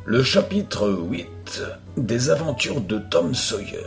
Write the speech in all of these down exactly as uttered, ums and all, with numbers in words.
Le chapitre huit des aventures de Tom Sawyer.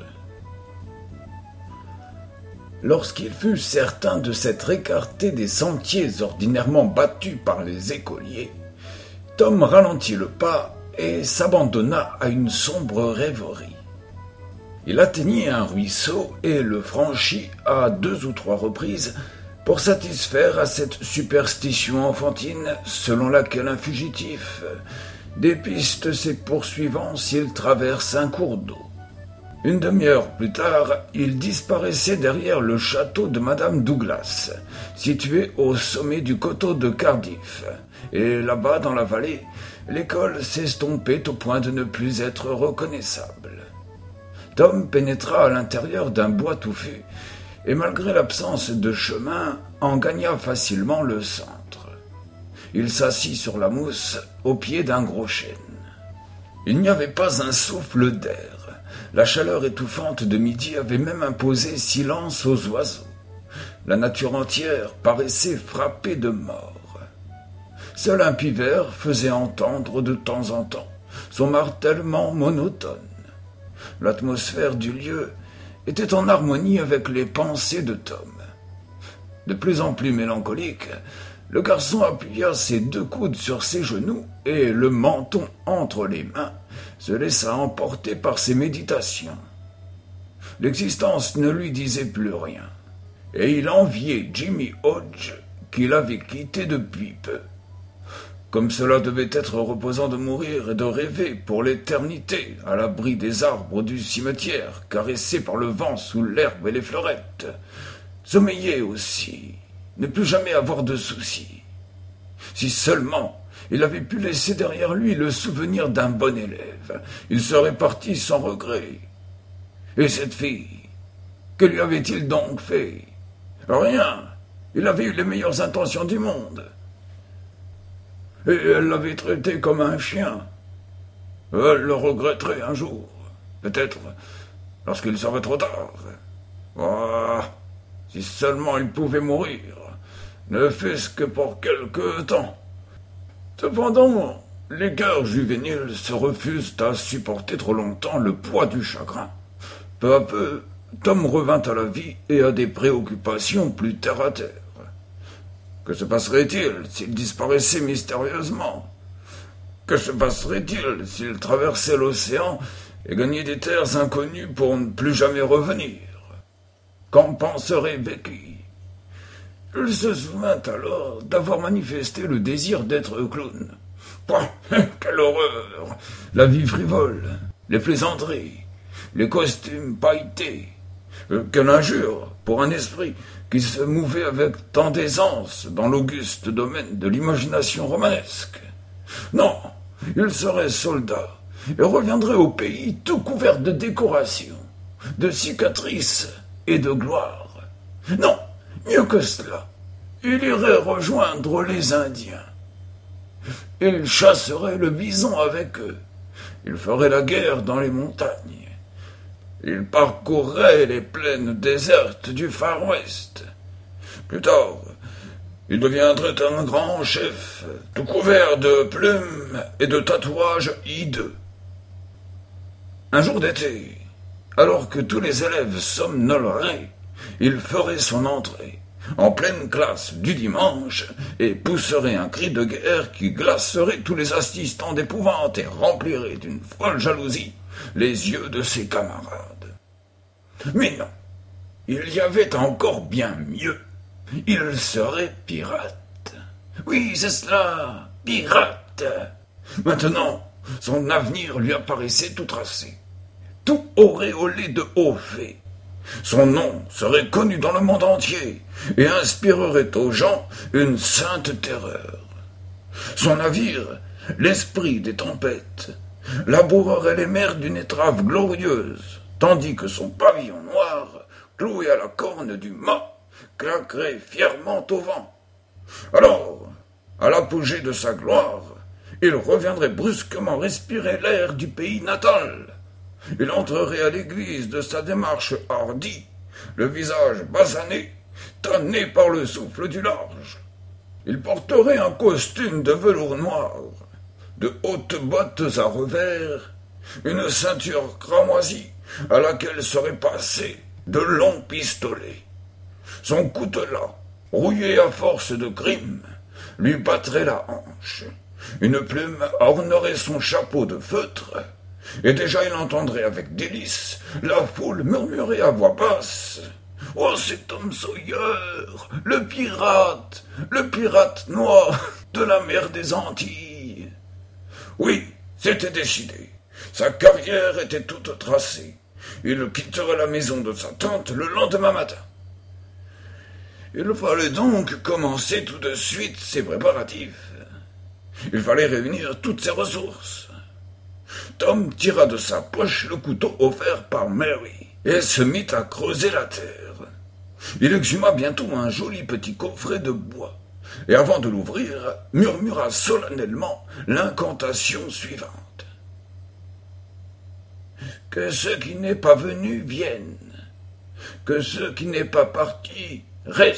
Lorsqu'il fut certain de s'être écarté des sentiers ordinairement battus par les écoliers, Tom ralentit le pas et s'abandonna à une sombre rêverie. Il atteignit un ruisseau et le franchit à deux ou trois reprises pour satisfaire à cette superstition enfantine selon laquelle un fugitif dépiste ses poursuivants s'il traverse un cours d'eau. Une demi-heure plus tard, il disparaissait derrière le château de Madame Douglas, situé au sommet du coteau de Cardiff, et là-bas dans la vallée, l'école s'estompait au point de ne plus être reconnaissable. Tom pénétra à l'intérieur d'un bois touffu, et malgré l'absence de chemin, en gagna facilement le centre. Il s'assit sur la mousse, au pied d'un gros chêne. Il n'y avait pas un souffle d'air. La chaleur étouffante de midi avait même imposé silence aux oiseaux. La nature entière paraissait frappée de mort. Seul un pivert faisait entendre de temps en temps son martèlement monotone. L'atmosphère du lieu était en harmonie avec les pensées de Tom. De plus en plus mélancolique, le garçon appuya ses deux coudes sur ses genoux et, le menton entre les mains, se laissa emporter par ses méditations. L'existence ne lui disait plus rien, et il enviait Jimmy Hodge qu'il avait quitté depuis peu. Comme cela devait être reposant de mourir et de rêver pour l'éternité à l'abri des arbres du cimetière, caressés par le vent sous l'herbe et les fleurettes. Sommeiller aussi, ne plus jamais avoir de soucis. Si seulement il avait pu laisser derrière lui le souvenir d'un bon élève, il serait parti sans regret. Et cette fille, que lui avait-il donc fait? Rien. Il avait eu les meilleures intentions du monde. Et elle l'avait traité comme un chien. Elle le regretterait un jour, peut-être lorsqu'il serait trop tard. Oh, si seulement il pouvait mourir, ne fût-ce que pour quelque temps. Cependant, les cœurs juvéniles se refusent à supporter trop longtemps le poids du chagrin. Peu à peu, Tom revint à la vie et à des préoccupations plus terre-à-terre. Que se passerait-il s'il disparaissait mystérieusement? Que se passerait-il s'il traversait l'océan et gagnait des terres inconnues pour ne plus jamais revenir? Qu'en penserait Becky? Il se souvint alors d'avoir manifesté le désir d'être clown. Pouah, quelle horreur! La vie frivole, les plaisanteries, les costumes pailletés. Quelle injure pour un esprit qui se mouvait avec tant d'aisance dans l'auguste domaine de l'imagination romanesque. Non, il serait soldat et reviendrait au pays tout couvert de décorations, de cicatrices et de gloire. Non, mieux que cela, il irait rejoindre les Indiens. Il chasserait le bison avec eux. Il ferait la guerre dans les montagnes. Il parcourrait les plaines désertes du Far West. Plus tard, il deviendrait un grand chef, tout couvert de plumes et de tatouages hideux. Un jour d'été, alors que tous les élèves somnoleraient, il ferait son entrée, en pleine classe du dimanche, et pousserait un cri de guerre qui glacerait tous les assistants d'épouvante et remplirait d'une folle jalousie les yeux de ses camarades. Mais non, il y avait encore bien mieux. Il serait pirate. Oui, c'est cela, pirate. Maintenant, son avenir lui apparaissait tout tracé, tout auréolé de hauts faits. Son nom serait connu dans le monde entier et inspirerait aux gens une sainte terreur. Son navire, l'esprit des tempêtes, labourerait les mers d'une étrave glorieuse, tandis que son pavillon noir, cloué à la corne du mât, claquerait fièrement au vent. Alors, à l'apogée de sa gloire, il reviendrait brusquement respirer l'air du pays natal. Il entrerait à l'église de sa démarche hardie, le visage basané, tanné par le souffle du large. Il porterait un costume de velours noir, de hautes bottes à revers, une ceinture cramoisie à laquelle seraient passés de longs pistolets. Son coutelas, rouillé à force de crime, lui battrait la hanche. Une plume ornerait son chapeau de feutre, et déjà il entendrait avec délice la foule murmurer à voix basse « Oh, c'est Tom Sawyer, le pirate, le pirate noir de la mer des Antilles !» Oui, c'était décidé. Sa carrière était toute tracée. Il quitterait la maison de sa tante le lendemain matin. Il fallait donc commencer tout de suite ses préparatifs. Il fallait réunir toutes ses ressources. Tom tira de sa poche le couteau offert par Mary et se mit à creuser la terre. Il exhuma bientôt un joli petit coffret de bois et avant de l'ouvrir, murmura solennellement l'incantation suivante. « Que ce qui n'est pas venu vienne, que ce qui n'est pas parti reste. »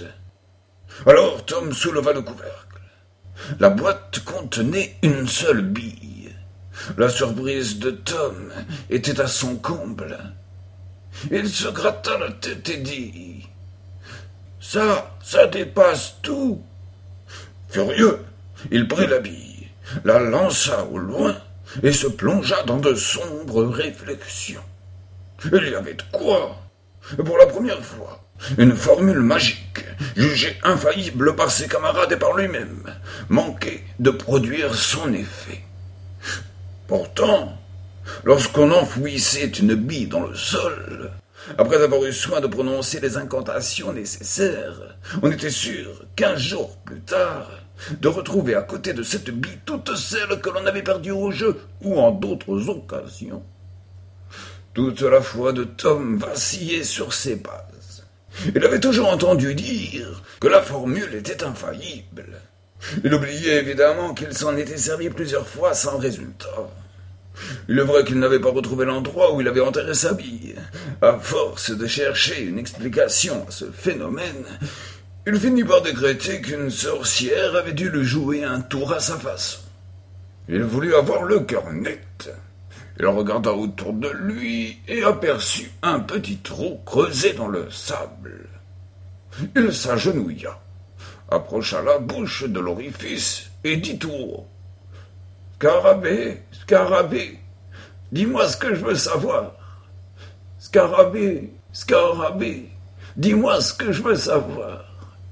Alors Tom souleva le couvercle. La boîte contenait une seule bille. La surprise de Tom était à son comble. Il se gratta la tête et dit « Ça, ça dépasse tout !» Furieux, il prit la bille, la lança au loin et se plongea dans de sombres réflexions. Il y avait de quoi. Pour la première fois, une formule magique, jugée infaillible par ses camarades et par lui-même, manquait de produire son effet. Pourtant, lorsqu'on enfouissait une bille dans le sol, après avoir eu soin de prononcer les incantations nécessaires, on était sûr, quinze jours plus tard, de retrouver à côté de cette bille toutes celles que l'on avait perdues au jeu ou en d'autres occasions. Toute la foi de Tom vacillait sur ses bases. Il avait toujours entendu dire que la formule était infaillible. Il oubliait évidemment qu'il s'en était servi plusieurs fois sans résultat. Il est vrai qu'il n'avait pas retrouvé l'endroit où il avait enterré sa bille. À force de chercher une explication à ce phénomène, il finit par décréter qu'une sorcière avait dû lui jouer un tour à sa façon. Il voulut avoir le cœur net. Il regarda autour de lui et aperçut un petit trou creusé dans le sable. Il s'agenouilla, approcha la bouche de l'orifice et dit tout haut « Scarabée, Scarabée, dis-moi ce que je veux savoir. Scarabée, Scarabée, dis-moi ce que je veux savoir. »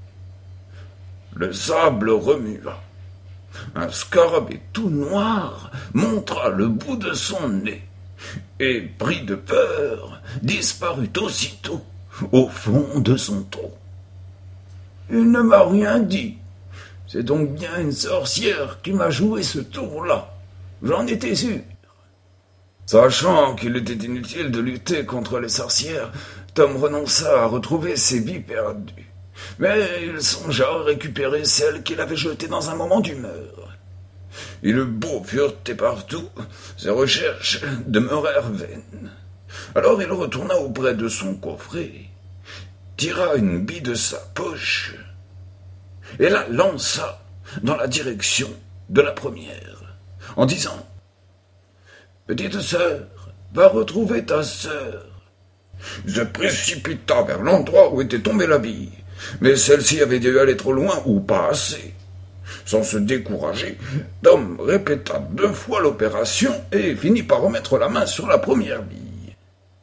Le sable remua. Un scarabée tout noir montra le bout de son nez et, pris de peur, disparut aussitôt au fond de son trou. « Il ne m'a rien dit. C'est donc bien une sorcière qui m'a joué ce tour-là. J'en étais sûr. » Sachant qu'il était inutile de lutter contre les sorcières, Tom renonça à retrouver ses billes perdues. Mais il songea à récupérer celles qu'il avait jetées dans un moment d'humeur. Il eut beau fureter partout, ses recherches demeurèrent vaines. Alors il retourna auprès de son coffret, tira une bille de sa poche et la lança dans la direction de la première, en disant « Petite sœur, va retrouver ta sœur. » Il se précipita vers l'endroit où était tombée la bille, mais celle-ci avait dû aller trop loin ou pas assez. Sans se décourager, Tom répéta deux fois l'opération et finit par remettre la main sur la première bille.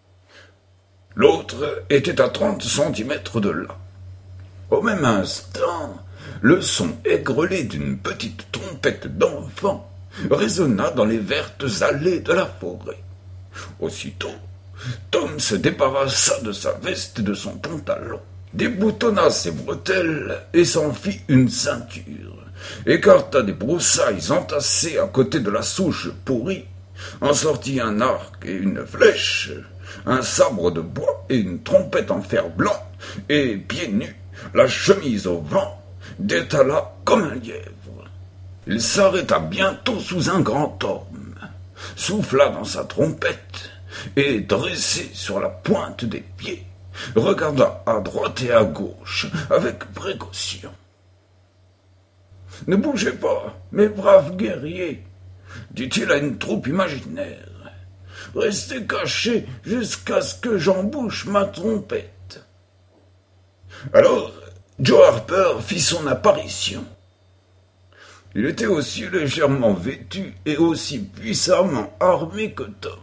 L'autre était à trente centimètres de là. Au même instant, le son aigrelé d'une petite trompette d'enfant résonna dans les vertes allées de la forêt. Aussitôt, Tom se débarrassa de sa veste et de son pantalon, déboutonna ses bretelles et s'en fit une ceinture, écarta des broussailles entassées à côté de la souche pourrie, en sortit un arc et une flèche, un sabre de bois et une trompette en fer blanc, et, pieds nus, la chemise au vent, détala comme un lièvre. Il s'arrêta bientôt sous un grand orme, souffla dans sa trompette, et, dressé sur la pointe des pieds, regarda à droite et à gauche avec précaution. « Ne bougez pas, mes braves guerriers, dit-il à une troupe imaginaire. Restez cachés jusqu'à ce que j'embouche ma trompette. Alors, Joe Harper fit son apparition. Il était aussi légèrement vêtu et aussi puissamment armé que Tom.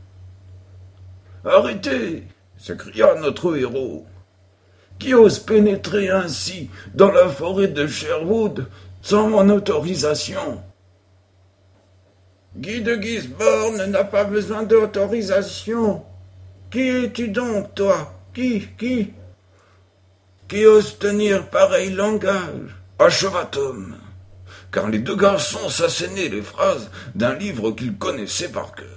« Arrêtez !» s'écria notre héros. « Qui ose pénétrer ainsi dans la forêt de Sherwood sans mon autorisation ?» « Guy de Gisborne n'a pas besoin d'autorisation. Qui es-tu donc, toi? Qui, qui Qui ose tenir pareil langage ?» acheva Tom, car les deux garçons s'assénaient les phrases d'un livre qu'ils connaissaient par cœur.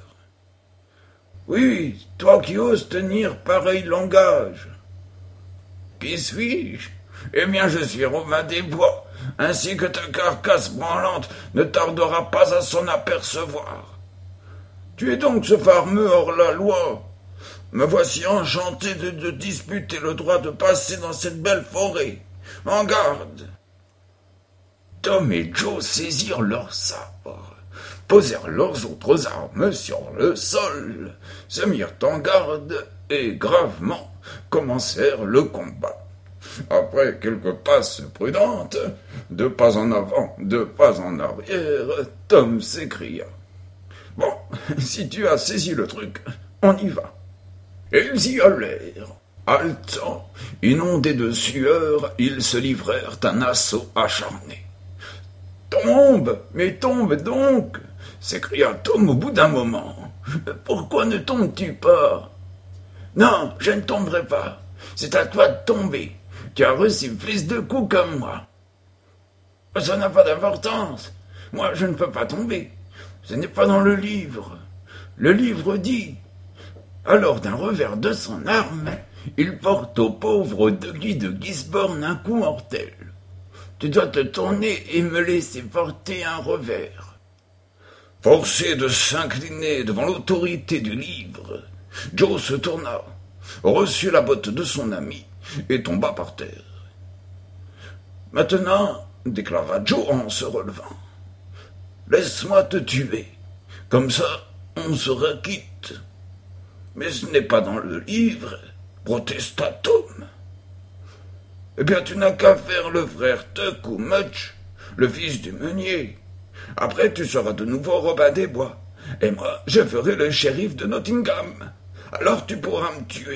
« Oui, toi qui oses tenir pareil langage. »« Qui suis-je ? Eh bien, je suis Robin des Bois, ainsi que ta carcasse branlante ne tardera pas à s'en apercevoir. Tu es donc ce fameux hors-la-loi. Me voici enchanté de te disputer le droit de passer dans cette belle forêt. En garde !» Tom et Joe saisirent leurs sabres, posèrent leurs autres armes sur le sol, se mirent en garde et gravement commencèrent le combat. Après quelques passes prudentes, deux pas en avant, deux pas en arrière, Tom s'écria. « Bon, si tu as saisi le truc, on y va. » Et ils y allèrent. Haletants, inondés de sueur, ils se livrèrent un assaut acharné. « Tombe, mais tombe donc !» s'écria Tom au bout d'un moment. « Pourquoi ne tombes-tu pas ?»« Non, je ne tomberai pas. C'est à toi de tomber. Tu as reçu plus de coups comme moi. »« Ça n'a pas d'importance. Moi, je ne peux pas tomber. Ce n'est pas dans le livre. Le livre dit... » Alors, d'un revers de son arme, il porte au pauvre de Guy de Gisborne un coup mortel. Tu dois te tourner et me laisser porter un revers. Forcé de s'incliner devant l'autorité du livre, Joe se tourna, reçut la botte de son ami et tomba par terre. « Maintenant, déclara Joe en se relevant, laisse-moi te tuer, comme ça on sera quitte. » « Mais ce n'est pas dans le livre, » protesta Tom. « Eh bien, tu n'as qu'à faire le frère Tuck ou Much, le fils du meunier. Après, tu seras de nouveau Robin des Bois, et moi, je ferai le shérif de Nottingham. Alors tu pourras me tuer. »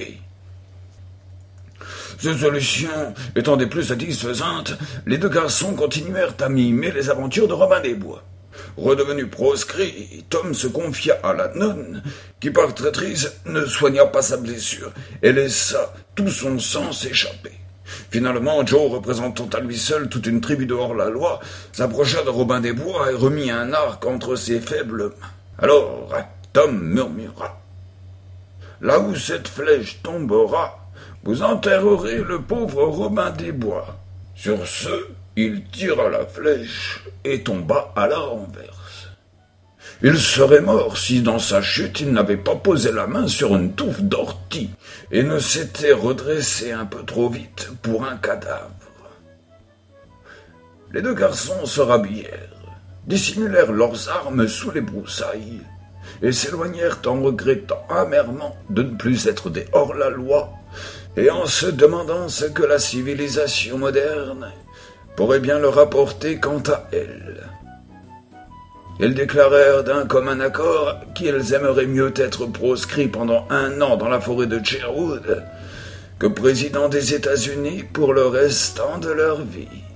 Cette solution étant des plus satisfaisantes, les deux garçons continuèrent à mimer les aventures de Robin des Bois. Redevenu proscrit, Tom se confia à la nonne, qui par traîtrise ne soigna pas sa blessure et laissa tout son sang s'échapper. Finalement, Joe, représentant à lui seul toute une tribu de hors-la-loi, s'approcha de Robin des Bois et remit un arc entre ses faibles mains. Alors, Tom murmura. « Là où cette flèche tombera, vous enterrerez le pauvre Robin des Bois. » Sur ce, il tira la flèche et tomba à la renverse. Il serait mort si, dans sa chute, il n'avait pas posé la main sur une touffe d'ortie et ne s'était redressé un peu trop vite pour un cadavre. Les deux garçons se rhabillèrent, dissimulèrent leurs armes sous les broussailles et s'éloignèrent en regrettant amèrement de ne plus être des hors-la-loi et en se demandant ce que la civilisation moderne pourrait bien leur apporter quant à elle. Ils déclarèrent d'un commun accord qu'ils aimeraient mieux être proscrits pendant un an dans la forêt de Sherwood que président des États-Unis pour le restant de leur vie.